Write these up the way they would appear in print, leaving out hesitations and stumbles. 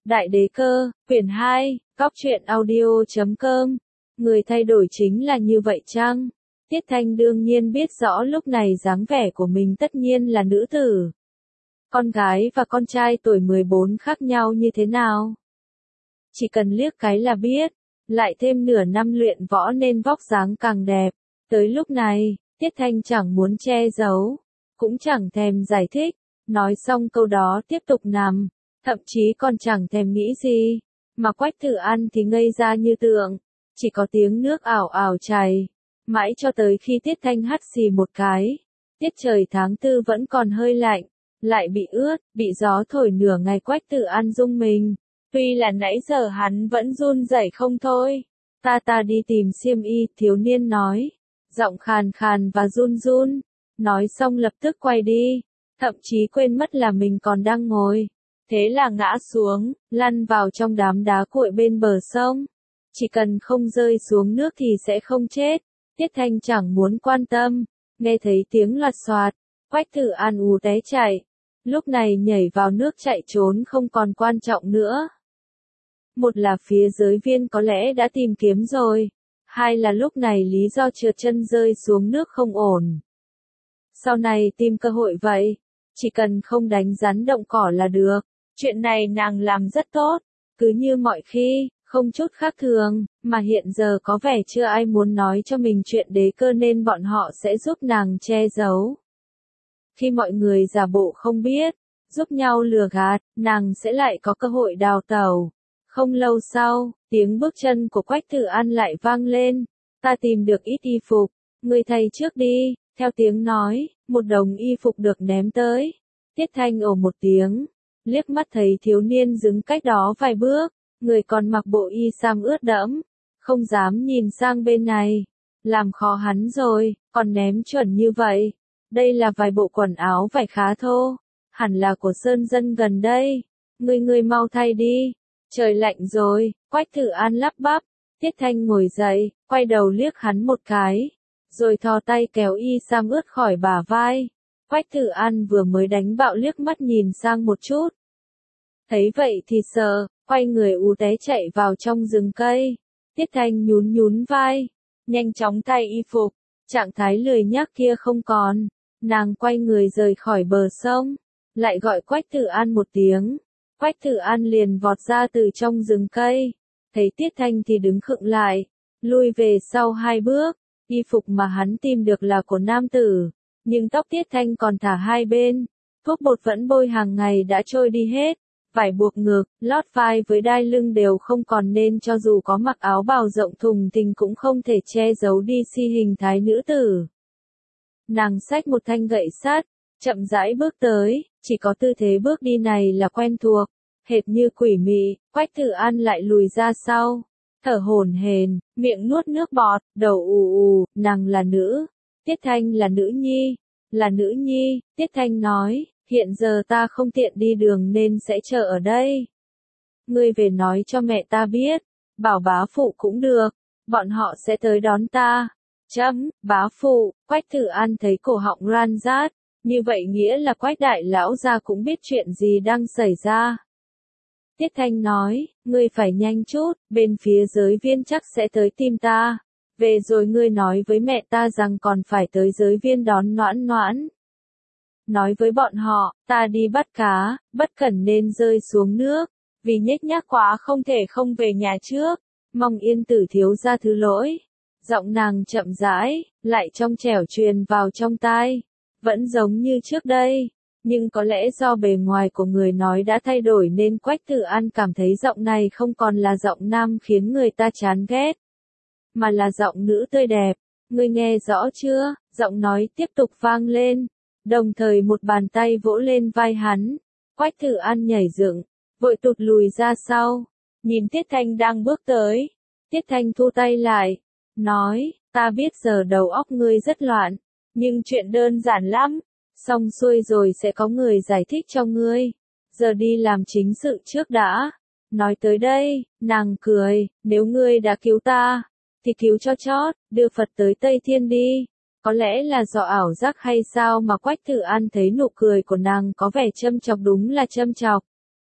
Đại đế cơ, quyển 2, Góc truyện audio.com. Người thay đổi chính là như vậy chăng? Tiết Thanh đương nhiên biết rõ lúc này dáng vẻ của mình tất nhiên là nữ tử. Con gái và con trai tuổi 14 khác nhau như thế nào? Chỉ cần liếc cái là biết, lại thêm nửa năm luyện võ nên vóc dáng càng đẹp. Tới lúc này, Tiết Thanh chẳng muốn che giấu, cũng chẳng thèm giải thích, nói xong câu đó tiếp tục nằm, thậm chí còn chẳng thèm nghĩ gì, mà Quách Tử An thì ngây ra như tượng, chỉ có tiếng nước ảo ảo chảy, mãi cho tới khi Tiết Thanh hắt xì một cái, tiết trời tháng 4 vẫn còn hơi lạnh, lại bị ướt, bị gió thổi nửa ngày Quách Tử An rung mình, tuy là nãy giờ hắn vẫn run rẩy không thôi. Ta đi tìm xiêm y, thiếu niên nói, giọng khàn khàn và run run, nói xong lập tức quay đi, thậm chí quên mất là mình còn đang ngồi. Thế là ngã xuống, lăn vào trong đám đá cuội bên bờ sông. Chỉ cần không rơi xuống nước thì sẽ không chết. Tiết Thanh chẳng muốn quan tâm, nghe thấy tiếng loạt xoạt, Quách Tử An ù té chạy. Lúc này nhảy vào nước chạy trốn không còn quan trọng nữa. Một là phía giới viên có lẽ đã tìm kiếm rồi, hai là lúc này lý do trượt chân rơi xuống nước không ổn. Sau này tìm cơ hội vậy, chỉ cần không đánh rắn động cỏ là được. Chuyện này nàng làm rất tốt, cứ như mọi khi, không chút khác thường, mà hiện giờ có vẻ chưa ai muốn nói cho mình chuyện đế cơ nên bọn họ sẽ giúp nàng che giấu. Khi mọi người giả bộ không biết, giúp nhau lừa gạt, nàng sẽ lại có cơ hội đào tẩu. Không lâu sau, tiếng bước chân của Quách Tử An lại vang lên, ta tìm được ít y phục, người thay trước đi, theo tiếng nói, một đống y phục được ném tới. Tiết Thanh ồ một tiếng, liếc mắt thấy thiếu niên đứng cách đó vài bước, người còn mặc bộ y sam ướt đẫm, không dám nhìn sang bên này, làm khó hắn rồi, còn ném chuẩn như vậy. Đây là vài bộ quần áo vải khá thô, hẳn là của sơn dân gần đây, người mau thay đi, trời lạnh rồi. Quách Tử An lắp bắp. Tiết Thanh ngồi dậy, quay đầu liếc hắn một cái, rồi thò tay kéo y sam ướt khỏi bả vai. Quách Tử An vừa mới đánh bạo liếc mắt nhìn sang một chút. Thấy vậy thì sợ, quay người ù té chạy vào trong rừng cây. Tiết Thanh nhún nhún vai, nhanh chóng thay y phục, trạng thái lười nhác kia không còn. Nàng quay người rời khỏi bờ sông, lại gọi Quách Tử An một tiếng. Quách Tử An liền vọt ra từ trong rừng cây, thấy Tiết Thanh thì đứng khựng lại, lui về sau 2 bước. Y phục mà hắn tìm được là của nam tử, nhưng tóc Tiết Thanh còn thả hai bên, thuốc bột vẫn bôi hàng ngày đã trôi đi hết, vải buộc ngực, lót vai với đai lưng đều không còn nên cho dù có mặc áo bào rộng thùng thình cũng không thể che giấu đi hình thái nữ tử. Nàng xách một thanh gậy sắt, chậm rãi bước tới, chỉ có tư thế bước đi này là quen thuộc, hệt như quỷ mị. Quách Tử An lại lùi ra sau, thở hổn hển, miệng nuốt nước bọt, đầu ù ù, nàng là nữ, Tiết Thanh là nữ nhi, là nữ nhi. Tiết Thanh nói, hiện giờ ta không tiện đi đường nên sẽ chờ ở đây. Ngươi về nói cho mẹ ta biết, bảo bá phụ cũng được, bọn họ sẽ tới đón ta. Bá phụ. Quách Tử An thấy cổ họng ran rát, như vậy nghĩa là Quách đại lão gia cũng biết chuyện gì đang xảy ra. Tiết Thanh nói, ngươi phải nhanh chút, bên phía giới viên chắc sẽ tới tìm ta. Về rồi ngươi nói với mẹ ta rằng còn phải tới giới viên đón Noãn Noãn. Nói với bọn họ, ta đi bắt cá, bất cẩn nên rơi xuống nước, vì nhếch nhác quá không thể không về nhà trước, mong Yên Tử thiếu gia thứ lỗi. Giọng nàng chậm rãi, lại trong trẻo truyền vào trong tai, vẫn giống như trước đây. Nhưng có lẽ do bề ngoài của người nói đã thay đổi nên Quách Tử An cảm thấy giọng này không còn là giọng nam khiến người ta chán ghét, mà là giọng nữ tươi đẹp. Ngươi nghe rõ chưa? Giọng nói tiếp tục vang lên, đồng thời một bàn tay vỗ lên vai hắn. Quách Tử An nhảy dựng, vội tụt lùi ra sau, nhìn Tiết Thanh đang bước tới. Tiết Thanh thu tay lại, nói, ta biết giờ đầu óc ngươi rất loạn, nhưng chuyện đơn giản lắm. Xong xuôi rồi sẽ có người giải thích cho ngươi. Giờ đi làm chính sự trước đã. Nói tới đây, nàng cười, nếu ngươi đã cứu ta, thì cứu cho chót, đưa Phật tới Tây Thiên đi. Có lẽ là do ảo giác hay sao mà Quách Tử An thấy nụ cười của nàng có vẻ châm chọc, đúng là châm chọc.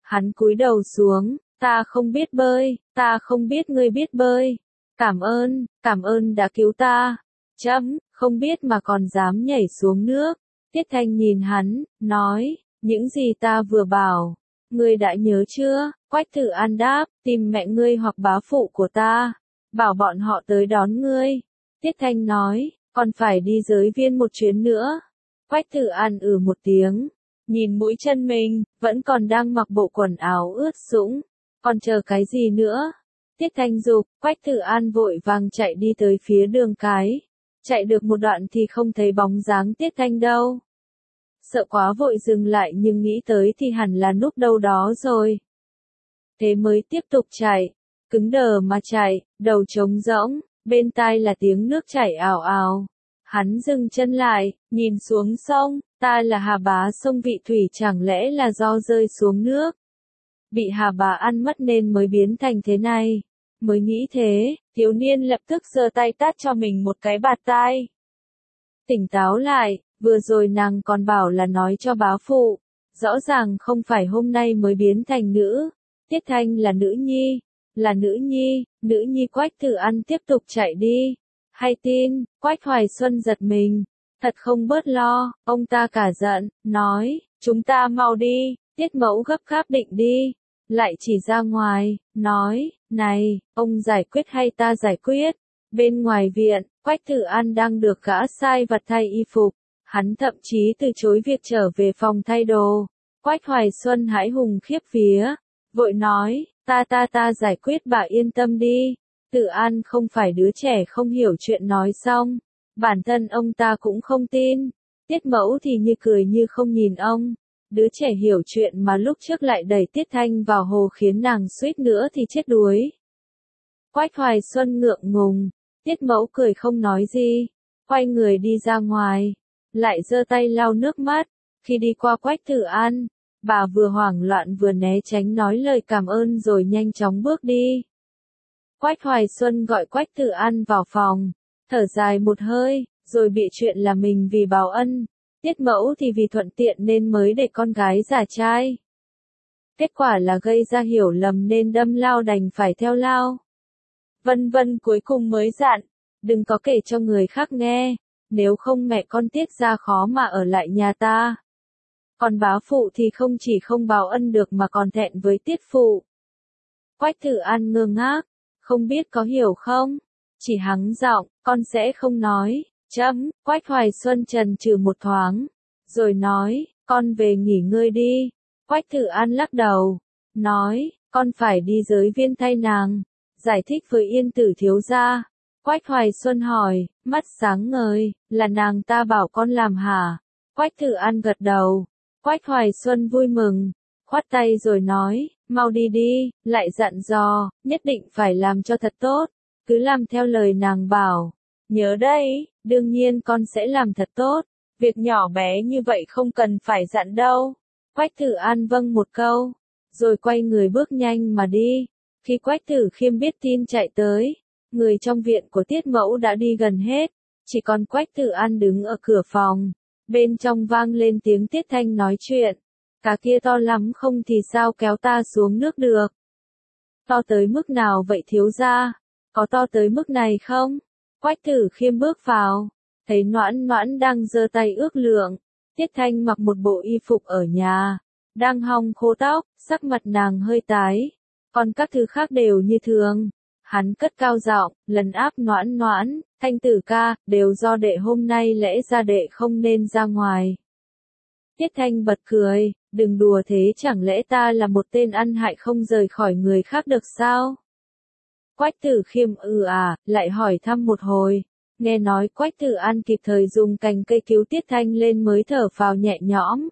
Hắn cúi đầu xuống, ta không biết bơi, ta không biết ngươi biết bơi. Cảm ơn đã cứu ta. Chấm, không biết mà còn dám nhảy xuống nước. Tiết Thanh nhìn hắn, nói, những gì ta vừa bảo, ngươi đã nhớ chưa? Quách Tử An đáp, tìm mẹ ngươi hoặc bá phụ của ta, bảo bọn họ tới đón ngươi. Tiết Thanh nói, còn phải đi giới viên một chuyến nữa. Quách Tử An một tiếng, nhìn mũi chân mình, vẫn còn đang mặc bộ quần áo ướt sũng, còn chờ cái gì nữa? Tiết Thanh giục, Quách Tử An vội vàng chạy đi tới phía đường cái. Chạy được một đoạn thì không thấy bóng dáng Tiết Thanh đâu. Sợ quá vội dừng lại nhưng nghĩ tới thì hẳn là núp đâu đó rồi. Thế mới tiếp tục chạy, cứng đờ mà chạy, đầu trống rỗng, bên tai là tiếng nước chảy ào ào. Hắn dừng chân lại, nhìn xuống sông, ta là Hà Bá sông Vị Thủy chẳng lẽ là do rơi xuống nước. Bị Hà Bá ăn mất nên mới biến thành thế này. Mới nghĩ thế, thiếu niên lập tức giơ tay tát cho mình một cái bạt tai. Tỉnh táo lại, vừa rồi nàng còn bảo là nói cho bá phụ. Rõ ràng không phải hôm nay mới biến thành nữ. Tiết Thanh là nữ nhi Quách Tử An tiếp tục chạy đi. Hay tin, Quách Hoài Xuân giật mình. Thật không bớt lo, ông ta cả giận, nói, chúng ta mau đi, Tiết mẫu gấp gáp định đi. Lại chỉ ra ngoài, nói, này, ông giải quyết hay ta giải quyết? Bên ngoài viện, Quách Tử An đang được gã sai vặt thay y phục. Hắn thậm chí từ chối việc trở về phòng thay đồ. Quách Hoài Xuân hãi hùng khiếp vía, vội nói, ta giải quyết bà yên tâm đi. Tử An không phải đứa trẻ không hiểu chuyện nói xong. Bản thân ông ta cũng không tin. Tiết mẫu thì như cười như không nhìn ông. Đứa trẻ hiểu chuyện mà lúc trước lại đẩy Tiết Thanh vào hồ khiến nàng suýt nữa thì chết đuối. Quách Hoài Xuân ngượng ngùng. Tiết mẫu cười không nói gì. Quay người đi ra ngoài. Lại giơ tay lau nước mắt. Khi đi qua Quách Tử An, bà vừa hoảng loạn vừa né tránh nói lời cảm ơn rồi nhanh chóng bước đi. Quách Hoài Xuân gọi Quách Tử An vào phòng, thở dài một hơi, rồi bị chuyện là mình vì báo ân, Tiết mẫu thì vì thuận tiện nên mới để con gái giả trai. Kết quả là gây ra hiểu lầm nên đâm lao đành phải theo lao. Vân vân cuối cùng mới dặn, đừng có kể cho người khác nghe, nếu không mẹ con Tiết ra khó mà ở lại nhà ta. Còn bá phụ thì không chỉ không báo ân được mà còn thẹn với Tiết phụ. Quách Tử An ngơ ngác, không biết có hiểu không? Chỉ hắng giọng, con sẽ không nói. Quách Hoài Xuân chần chừ một thoáng, rồi nói, con về nghỉ ngơi đi. Quách Tử An lắc đầu, nói, con phải đi giới viên thay nàng, giải thích với Yên Tử thiếu gia. Quách Hoài Xuân hỏi, mắt sáng ngời, là nàng ta bảo con làm hả? Quách Tử An gật đầu. Quách Hoài Xuân vui mừng, khoát tay rồi nói, mau đi đi, lại dặn dò, nhất định phải làm cho thật tốt, cứ làm theo lời nàng bảo. Nhớ đây, đương nhiên con sẽ làm thật tốt, việc nhỏ bé như vậy không cần phải dặn đâu. Quách Tử An vâng một câu, rồi quay người bước nhanh mà đi. Khi Quách Tử Khiêm biết tin chạy tới, người trong viện của Tiết mẫu đã đi gần hết, chỉ còn Quách Tử An đứng ở cửa phòng. Bên trong vang lên tiếng Tiết Thanh nói chuyện. Cá kia to lắm không thì sao kéo ta xuống nước được. To tới mức nào vậy thiếu gia? Có to tới mức này không? Quách Tử Khiêm bước vào, thấy Noãn Noãn đang giơ tay ước lượng. Tiết Thanh mặc một bộ y phục ở nhà, đang hong khô tóc, sắc mặt nàng hơi tái. Còn các thứ khác đều như thường. Hắn cất cao giọng, lần áp Noãn Noãn, Thanh tử ca, đều do đệ hôm nay lẽ ra đệ không nên ra ngoài. Tiết Thanh bật cười, đừng đùa thế, chẳng lẽ ta là một tên ăn hại không rời khỏi người khác được sao? Quách Tử Khiêm lại hỏi thăm một hồi. Nghe nói Quách Tử An kịp thời dùng cành cây cứu Tiết Thanh lên mới thở phào nhẹ nhõm.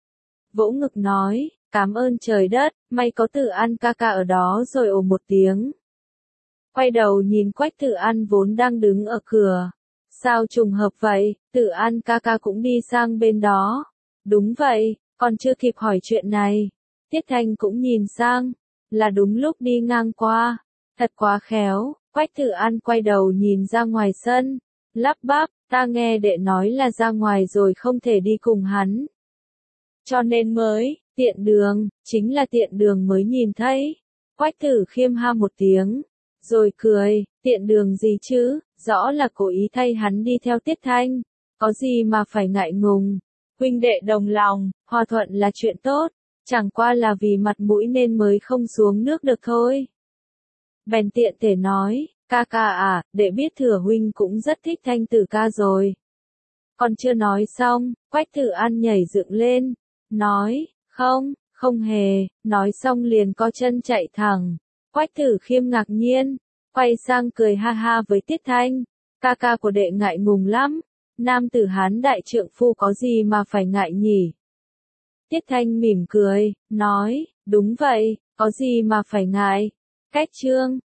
Vỗ ngực nói, cảm ơn trời đất, may có Tử An ca ca ở đó rồi ồ một tiếng. Quay đầu nhìn Quách Tử An vốn đang đứng ở cửa. Sao trùng hợp vậy, Tử An ca ca cũng đi sang bên đó. Đúng vậy, còn chưa kịp hỏi chuyện này. Tiết Thanh cũng nhìn sang, là đúng lúc đi ngang qua. Thật quá khéo, Quách Tử An quay đầu nhìn ra ngoài sân. Lắp bắp, ta nghe đệ nói là ra ngoài rồi không thể đi cùng hắn. Cho nên mới, Tiện đường, chính là tiện đường mới nhìn thấy. Quách Tử Khiêm ha một tiếng, rồi cười, tiện đường gì chứ, rõ là cố ý thay hắn đi theo Tiết Thanh, có gì mà phải ngại ngùng. Huynh đệ đồng lòng, hòa thuận là chuyện tốt, chẳng qua là vì mặt mũi nên mới không xuống nước được thôi. Bèn tiện thể nói, ca ca à, đệ biết Thừa huynh cũng rất thích Thanh Tử ca rồi. Còn chưa nói xong, Quách Tử An nhảy dựng lên, nói, không, không hề, nói xong liền co chân chạy thẳng. Quách Tử Khiêm ngạc nhiên, quay sang cười ha ha với Tiết Thanh, ca ca của đệ ngại ngùng lắm, nam tử Hán đại trượng phu có gì mà phải ngại nhỉ? Tiết Thanh mỉm cười, nói, đúng vậy, có gì mà phải ngại. Cách chương